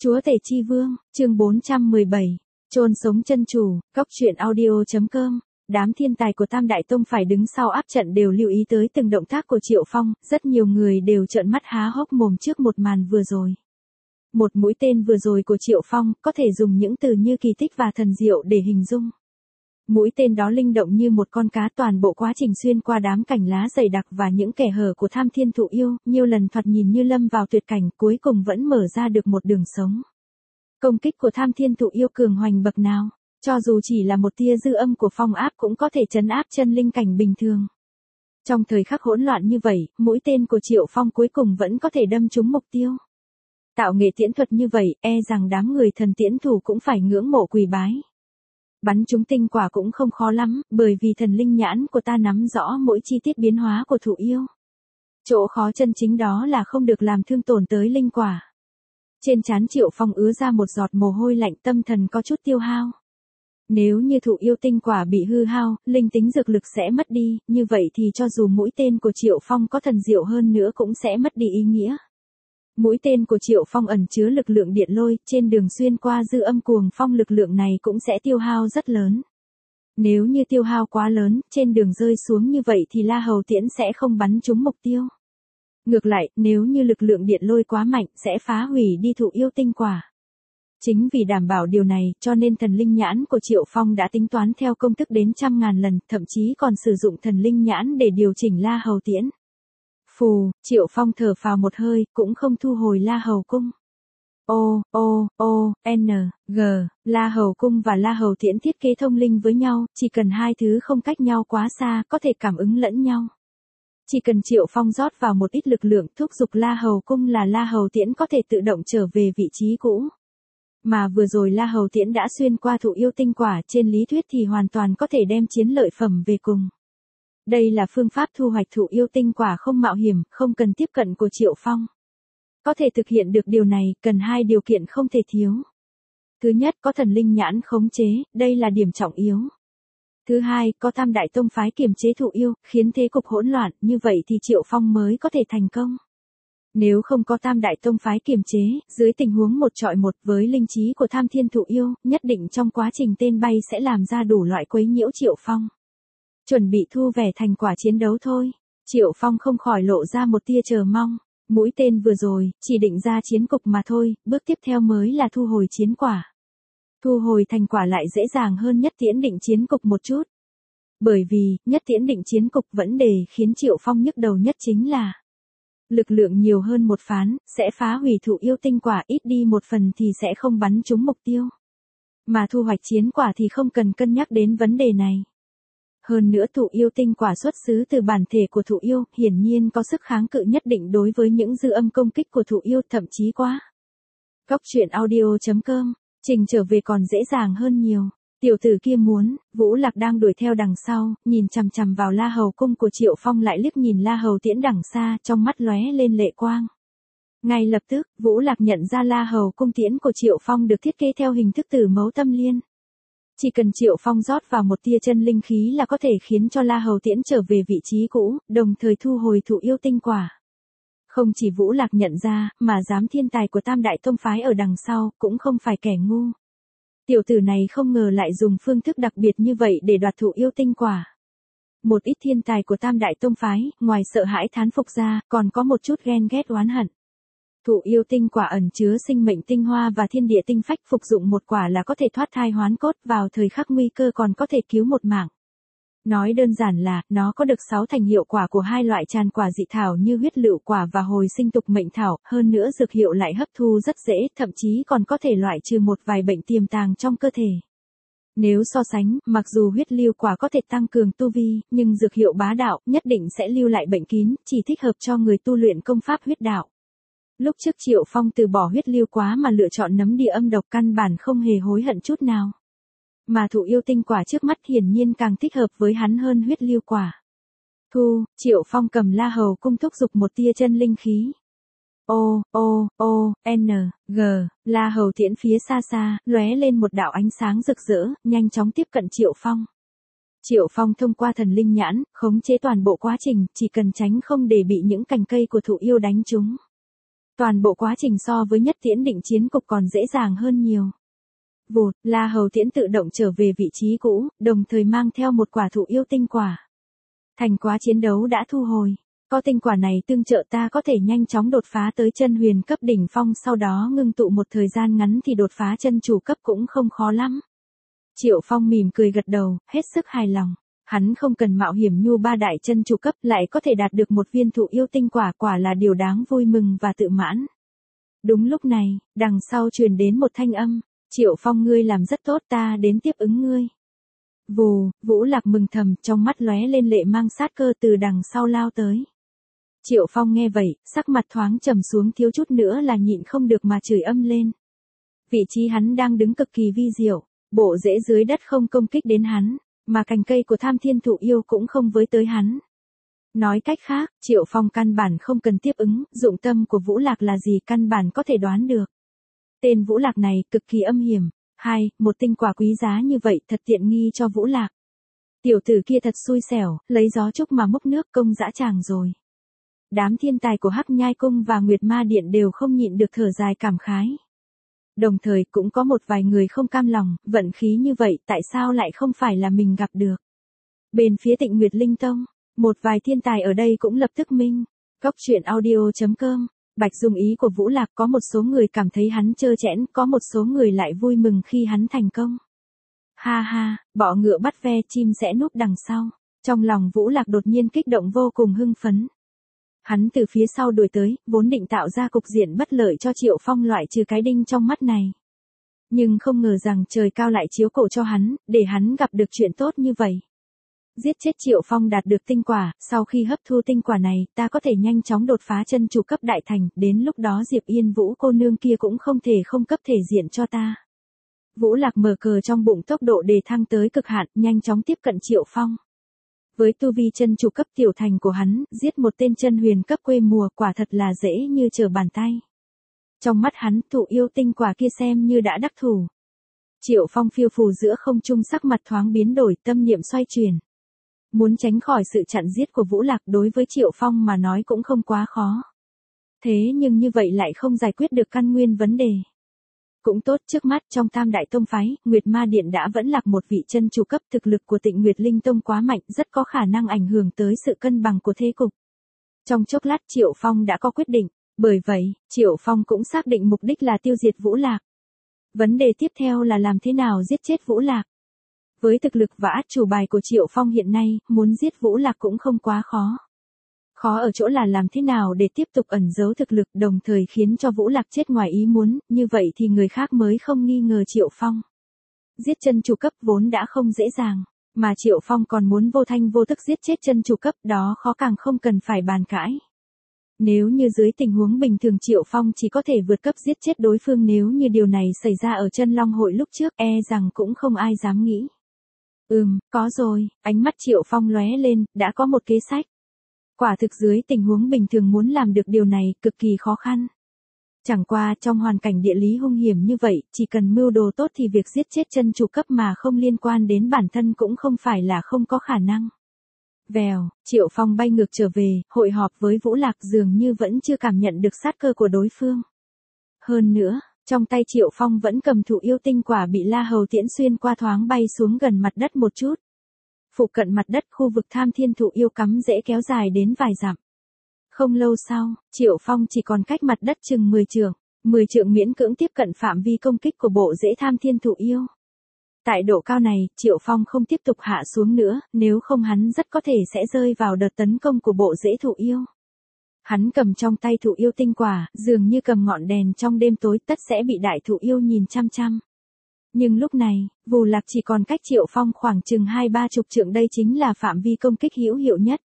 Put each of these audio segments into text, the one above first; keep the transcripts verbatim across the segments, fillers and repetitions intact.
Chúa Tể Chi Vương, chương bốn trăm mười bảy, chôn sống chân chủ, góc truyện audio.com. Đám thiên tài của Tam Đại Tông phải đứng sau áp trận đều lưu ý tới từng động tác của Triệu Phong, rất nhiều người đều trợn mắt há hốc mồm trước một màn vừa rồi. Một mũi tên vừa rồi của Triệu Phong, có thể dùng những từ như kỳ tích và thần diệu để hình dung. Mũi tên đó linh động như một con cá, toàn bộ quá trình xuyên qua đám cành lá dày đặc và những kẽ hở của Tham Thiên Thụ Yêu, nhiều lần thoạt nhìn như lâm vào tuyệt cảnh, cuối cùng vẫn mở ra được một đường sống. Công kích của Tham Thiên Thụ Yêu cường hoành bậc nào, cho dù chỉ là một tia dư âm của phong áp cũng có thể trấn áp chân linh cảnh bình thường. Trong thời khắc hỗn loạn như vậy, mũi tên của Triệu Phong cuối cùng vẫn có thể đâm trúng mục tiêu. Tạo nghệ tiễn thuật như vậy, e rằng đám người thần tiễn thủ cũng phải ngưỡng mộ quỳ bái. Bắn trúng tinh quả cũng không khó lắm, bởi vì thần linh nhãn của ta nắm rõ mỗi chi tiết biến hóa của thụ yêu. Chỗ khó chân chính đó là không được làm thương tổn tới linh quả. Trên trán Triệu Phong ứa ra một giọt mồ hôi lạnh, tâm thần có chút tiêu hao. Nếu như thụ yêu tinh quả bị hư hao, linh tính dược lực sẽ mất đi, như vậy thì cho dù mũi tên của Triệu Phong có thần diệu hơn nữa cũng sẽ mất đi ý nghĩa. Mũi tên của Triệu Phong ẩn chứa lực lượng điện lôi, trên đường xuyên qua dư âm cuồng phong lực lượng này cũng sẽ tiêu hao rất lớn. Nếu như tiêu hao quá lớn, trên đường rơi xuống như vậy thì La Hầu Tiễn sẽ không bắn trúng mục tiêu. Ngược lại, nếu như lực lượng điện lôi quá mạnh, sẽ phá hủy đi thụ yêu tinh quả. Chính vì đảm bảo điều này, cho nên thần linh nhãn của Triệu Phong đã tính toán theo công thức đến trăm ngàn lần, thậm chí còn sử dụng thần linh nhãn để điều chỉnh La Hầu Tiễn. Phù, Triệu Phong thở phào một hơi, cũng không thu hồi La Hầu Cung. O, O, O, N, G, La Hầu Cung và La Hầu Tiễn thiết kế thông linh với nhau, chỉ cần hai thứ không cách nhau quá xa, có thể cảm ứng lẫn nhau. Chỉ cần Triệu Phong rót vào một ít lực lượng thúc giục La Hầu Cung là La Hầu Tiễn có thể tự động trở về vị trí cũ. Mà vừa rồi La Hầu Tiễn đã xuyên qua thụ yêu tinh quả, trên lý thuyết thì hoàn toàn có thể đem chiến lợi phẩm về cùng. Đây là phương pháp thu hoạch thụ yêu tinh quả không mạo hiểm, không cần tiếp cận của Triệu Phong. Có thể thực hiện được điều này, cần hai điều kiện không thể thiếu. Thứ nhất, có thần linh nhãn khống chế, đây là điểm trọng yếu. Thứ hai, có Tam Đại Tông phái kiềm chế thụ yêu, khiến thế cục hỗn loạn, như vậy thì Triệu Phong mới có thể thành công. Nếu không có Tam Đại Tông phái kiềm chế, dưới tình huống một trọi một với linh trí của Tham Thiên Thụ Yêu, nhất định trong quá trình tên bay sẽ làm ra đủ loại quấy nhiễu Triệu Phong. Chuẩn bị thu vẻ thành quả chiến đấu thôi. Triệu Phong không khỏi lộ ra một tia chờ mong. Mũi tên vừa rồi, chỉ định ra chiến cục mà thôi, bước tiếp theo mới là thu hồi chiến quả. Thu hồi thành quả lại dễ dàng hơn nhất tiễn định chiến cục một chút. Bởi vì, nhất tiễn định chiến cục vấn đề khiến Triệu Phong nhức đầu nhất chính là lực lượng nhiều hơn một phán, sẽ phá hủy thụ yêu tinh quả, ít đi một phần thì sẽ không bắn trúng mục tiêu. Mà thu hoạch chiến quả thì không cần cân nhắc đến vấn đề này. Hơn nữa thụ yêu tinh quả xuất xứ từ bản thể của thụ yêu, hiển nhiên có sức kháng cự nhất định đối với những dư âm công kích của thụ yêu, thậm chí quá. Góc truyện audio.com, trình trở về còn dễ dàng hơn nhiều. Tiểu tử kia muốn, Vũ Lạc đang đuổi theo đằng sau, nhìn chằm chằm vào La Hầu Cung của Triệu Phong, lại liếc nhìn La Hầu Tiễn đằng xa, trong mắt lóe lên lệ quang. Ngay lập tức, Vũ Lạc nhận ra La Hầu Cung tiễn của Triệu Phong được thiết kế theo hình thức Tử Mấu Tâm Liên. Chỉ cần Triệu Phong rót vào một tia chân linh khí là có thể khiến cho La Hầu Tiễn trở về vị trí cũ, đồng thời thu hồi thụ yêu tinh quả. Không chỉ Vũ Lạc nhận ra, mà giám thiên tài của Tam Đại Tông phái ở đằng sau, cũng không phải kẻ ngu. Tiểu tử này không ngờ lại dùng phương thức đặc biệt như vậy để đoạt thụ yêu tinh quả. Một ít thiên tài của Tam Đại Tông phái, ngoài sợ hãi thán phục ra, còn có một chút ghen ghét oán hận. Thụ yêu tinh quả ẩn chứa sinh mệnh tinh hoa và thiên địa tinh phách, phục dụng một quả là có thể thoát thai hoán cốt, vào thời khắc nguy cơ còn có thể cứu một mạng. Nói đơn giản là, nó có được sáu thành hiệu quả của hai loại tràn quả dị thảo như huyết lựu quả và hồi sinh tục mệnh thảo, hơn nữa dược hiệu lại hấp thu rất dễ, thậm chí còn có thể loại trừ một vài bệnh tiềm tàng trong cơ thể. Nếu so sánh, mặc dù huyết lưu quả có thể tăng cường tu vi, nhưng dược hiệu bá đạo, nhất định sẽ lưu lại bệnh kín, chỉ thích hợp cho người tu luyện công pháp huyết đạo. Lúc trước Triệu Phong từ bỏ huyết lưu quá mà lựa chọn nấm địa âm độc, căn bản không hề hối hận chút nào. Mà thụ yêu tinh quả trước mắt hiển nhiên càng thích hợp với hắn hơn huyết lưu quả. Thu, Triệu Phong cầm La Hầu Cung thúc giục một tia chân linh khí. O, O, O, N, G, La Hầu Tiễn phía xa xa, lóe lên một đạo ánh sáng rực rỡ, nhanh chóng tiếp cận Triệu Phong. Triệu Phong thông qua thần linh nhãn, khống chế toàn bộ quá trình, chỉ cần tránh không để bị những cành cây của thụ yêu đánh trúng. Toàn bộ quá trình so với nhất tiễn định chiến cục còn dễ dàng hơn nhiều. Vụt, La Hầu tiễn tự động trở về vị trí cũ, đồng thời mang theo một quả thụ yêu tinh quả. Thành quả chiến đấu đã thu hồi. Có tinh quả này tương trợ ta có thể nhanh chóng đột phá tới chân huyền cấp đỉnh phong, sau đó ngưng tụ một thời gian ngắn thì đột phá chân chủ cấp cũng không khó lắm. Triệu Phong mỉm cười gật đầu, hết sức hài lòng. Hắn không cần mạo hiểm nhu ba đại chân chủ cấp lại có thể đạt được một viên thụ yêu tinh quả, quả là điều đáng vui mừng và tự mãn. Đúng lúc này, đằng sau truyền đến một thanh âm, Triệu Phong ngươi làm rất tốt, ta đến tiếp ứng ngươi. Vù, Vũ Lạc mừng thầm, trong mắt lóe lên lệ mang sát cơ từ đằng sau lao tới. Triệu Phong nghe vậy, sắc mặt thoáng trầm xuống, thiếu chút nữa là nhịn không được mà chửi âm lên. Vị trí hắn đang đứng cực kỳ vi diệu, bộ rễ dưới đất không công kích đến hắn, mà cành cây của Tham Thiên Thụ Yêu cũng không với tới hắn. Nói cách khác, Triệu Phong căn bản không cần tiếp ứng, dụng tâm của Vũ Lạc là gì căn bản có thể đoán được. Tên Vũ Lạc này cực kỳ âm hiểm. Hai, một tinh quả quý giá như vậy thật tiện nghi cho Vũ Lạc. Tiểu tử kia thật xui xẻo, lấy gió chúc mà múc nước, công dã tràng rồi. Đám thiên tài của Hắc Nhai Cung và Nguyệt Ma Điện đều không nhịn được thở dài cảm khái. Đồng thời cũng có một vài người không cam lòng, vận khí như vậy tại sao lại không phải là mình gặp được. Bên phía Tịnh Nguyệt Linh Tông, một vài thiên tài ở đây cũng lập tức minh. Cóc truyện audio chấm com. Bạch Dung ý của Vũ Lạc, có một số người cảm thấy hắn trơ trẽn, có một số người lại vui mừng khi hắn thành công. Ha ha, bọ ngựa bắt ve, chim sẽ núp đằng sau. Trong lòng Vũ Lạc đột nhiên kích động vô cùng hưng phấn. Hắn từ phía sau đuổi tới, vốn định tạo ra cục diện bất lợi cho Triệu Phong loại trừ cái đinh trong mắt này. Nhưng không ngờ rằng trời cao lại chiếu cổ cho hắn, để hắn gặp được chuyện tốt như vậy. Giết chết Triệu Phong đạt được tinh quả, sau khi hấp thu tinh quả này, ta có thể nhanh chóng đột phá chân chủ cấp đại thành, đến lúc đó Diệp Yên Vũ cô nương kia cũng không thể không cấp thể diện cho ta. Vũ Lạc mở cờ trong bụng, tốc độ đề thăng tới cực hạn, nhanh chóng tiếp cận Triệu Phong. Với tu vi chân chủ cấp tiểu thành của hắn, giết một tên chân huyền cấp quê mùa quả thật là dễ như trở bàn tay. Trong mắt hắn, thụ yêu tinh quả kia xem như đã đắc thủ. Triệu Phong phiêu phù giữa không trung, sắc mặt thoáng biến đổi, tâm niệm xoay chuyển. Muốn tránh khỏi sự chặn giết của Vũ Lạc đối với Triệu Phong mà nói cũng không quá khó. Thế nhưng như vậy lại không giải quyết được căn nguyên vấn đề. Cũng tốt, trước mắt trong Tam Đại Tông phái, Nguyệt Ma Điện đã vẫn lạc một vị chân chủ cấp, thực lực của Tịnh Nguyệt Linh Tông quá mạnh, rất có khả năng ảnh hưởng tới sự cân bằng của thế cục. Trong chốc lát Triệu Phong đã có quyết định, bởi vậy, Triệu Phong cũng xác định mục đích là tiêu diệt Vũ Lạc. Vấn đề tiếp theo là làm thế nào giết chết Vũ Lạc. Với thực lực và át chủ bài của Triệu Phong hiện nay, muốn giết Vũ Lạc cũng không quá khó. Khó ở chỗ là làm thế nào để tiếp tục ẩn giấu thực lực, đồng thời khiến cho Vũ Lạc chết ngoài ý muốn, như vậy thì người khác mới không nghi ngờ Triệu Phong. Giết chân chủ cấp vốn đã không dễ dàng, mà Triệu Phong còn muốn vô thanh vô tức giết chết chân chủ cấp, đó khó càng không cần phải bàn cãi. Nếu như dưới tình huống bình thường Triệu Phong chỉ có thể vượt cấp giết chết đối phương, nếu như điều này xảy ra ở Chân Long hội lúc trước, e rằng cũng không ai dám nghĩ. Ừm, có rồi, ánh mắt Triệu Phong lóe lên, đã có một kế sách. Quả thực dưới tình huống bình thường muốn làm được điều này cực kỳ khó khăn. Chẳng qua trong hoàn cảnh địa lý hung hiểm như vậy, chỉ cần mưu đồ tốt thì việc giết chết chân chủ cấp mà không liên quan đến bản thân cũng không phải là không có khả năng. Vèo, Triệu Phong bay ngược trở về, hội họp với Vũ Lạc dường như vẫn chưa cảm nhận được sát cơ của đối phương. Hơn nữa, trong tay Triệu Phong vẫn cầm thụ yêu tinh quả bị La Hầu tiễn xuyên qua, thoáng bay xuống gần mặt đất một chút. Phụ cận mặt đất khu vực Tham Thiên Thụ Yêu cắm rễ kéo dài đến vài dặm. Không lâu sau, Triệu Phong chỉ còn cách mặt đất chừng mười trượng, mười trượng miễn cưỡng tiếp cận phạm vi công kích của bộ rễ Tham Thiên Thụ Yêu. Tại độ cao này, Triệu Phong không tiếp tục hạ xuống nữa, nếu không hắn rất có thể sẽ rơi vào đợt tấn công của bộ rễ thụ yêu. Hắn cầm trong tay thụ yêu tinh quả, dường như cầm ngọn đèn trong đêm tối, tất sẽ bị đại thụ yêu nhìn chăm chăm. Nhưng lúc này, Vù Lạc chỉ còn cách Triệu Phong khoảng chừng hai ba chục trượng, đây chính là phạm vi công kích hữu hiệu nhất.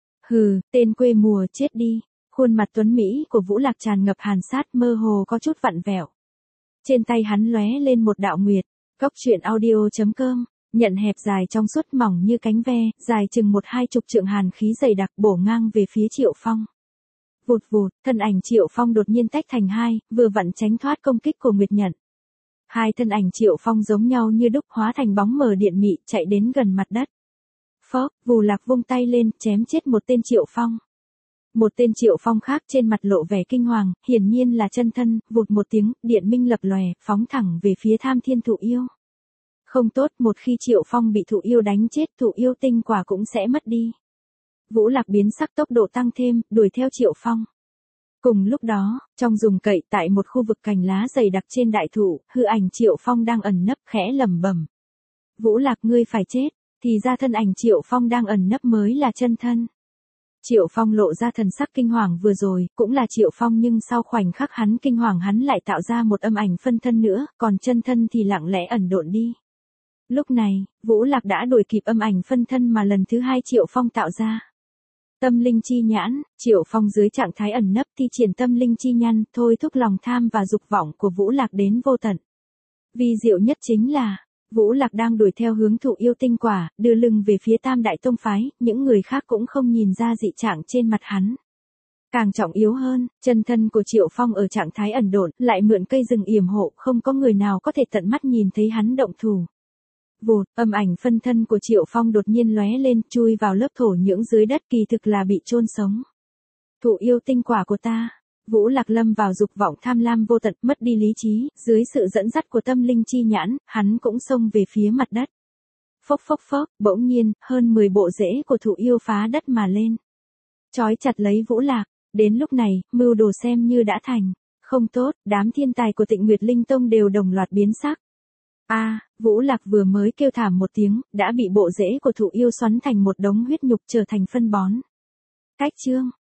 Hừ, tên quê mùa, chết đi. Khuôn mặt tuấn mỹ của Vũ Lạc tràn ngập hàn sát, mơ hồ có chút vặn vẹo. Trên tay hắn lóe lên một đạo nguyệt. Cóc truyện audio chấm com, nhận hẹp dài trong suốt mỏng như cánh ve, dài chừng một hai chục trượng, hàn khí dày đặc bổ ngang về phía Triệu Phong. Vụt vụt, thân ảnh Triệu Phong đột nhiên tách thành hai, vừa vặn tránh thoát công kích của Nguyệt Nhận. Hai thân ảnh Triệu Phong giống nhau như đúc, hóa thành bóng mờ điện mị, chạy đến gần mặt đất. Phốc, Vù Lạc vung tay lên, chém chết một tên Triệu Phong. Một tên Triệu Phong khác trên mặt lộ vẻ kinh hoàng, hiển nhiên là chân thân, vụt một tiếng, điện minh lập lòe, phóng thẳng về phía Tham Thiên Thụ Yêu. Không tốt, một khi Triệu Phong bị Thụ Yêu đánh chết, Thụ Yêu tinh quả cũng sẽ mất đi. Vũ Lạc biến sắc, tốc độ tăng thêm, đuổi theo Triệu Phong. Cùng lúc đó, trong rừng cậy tại một khu vực cành lá dày đặc trên đại thụ, hư ảnh Triệu Phong đang ẩn nấp khẽ lẩm bẩm. Vũ Lạc, ngươi phải chết, thì ra thân ảnh Triệu Phong đang ẩn nấp mới là chân thân. Triệu Phong lộ ra thần sắc kinh hoàng vừa rồi, cũng là Triệu Phong nhưng sau khoảnh khắc hắn kinh hoàng hắn lại tạo ra một âm ảnh phân thân nữa, còn chân thân thì lặng lẽ ẩn độn đi. Lúc này, Vũ Lạc đã đuổi kịp âm ảnh phân thân mà lần thứ hai Triệu Phong tạo ra. Tâm linh chi nhãn, Triệu Phong dưới trạng thái ẩn nấp thi triển tâm linh chi nhăn, thôi thúc lòng tham và dục vọng của Vũ Lạc đến vô tận. Vi diệu nhất chính là, Vũ Lạc đang đuổi theo hướng Thụ Yêu tinh quả, đưa lưng về phía Tam Đại Tông phái, những người khác cũng không nhìn ra dị trạng trên mặt hắn. Càng trọng yếu hơn, chân thân của Triệu Phong ở trạng thái ẩn độn, lại mượn cây rừng yểm hộ, không có người nào có thể tận mắt nhìn thấy hắn động thủ. Vụt, âm ảnh phân thân của Triệu Phong đột nhiên lóe lên, chui vào lớp thổ nhưỡng dưới đất, kỳ thực là bị chôn sống. Thụ Yêu tinh quả của ta. Vũ Lạc lâm vào dục vọng tham lam vô tận, mất đi lý trí, dưới sự dẫn dắt của tâm linh chi nhãn, hắn cũng xông về phía mặt đất. Phốc phốc phốc, bỗng nhiên, hơn mười bộ rễ của Thụ Yêu phá đất mà lên. Chói chặt lấy Vũ Lạc, đến lúc này, mưu đồ xem như đã thành. Không tốt, đám thiên tài của Tịnh Nguyệt Linh Tông đều đồng loạt biến sắc. A, à, Vũ Lạc vừa mới kêu thảm một tiếng, đã bị bộ rễ của Thụ Yêu xoắn thành một đống huyết nhục trở thành phân bón. Cách chương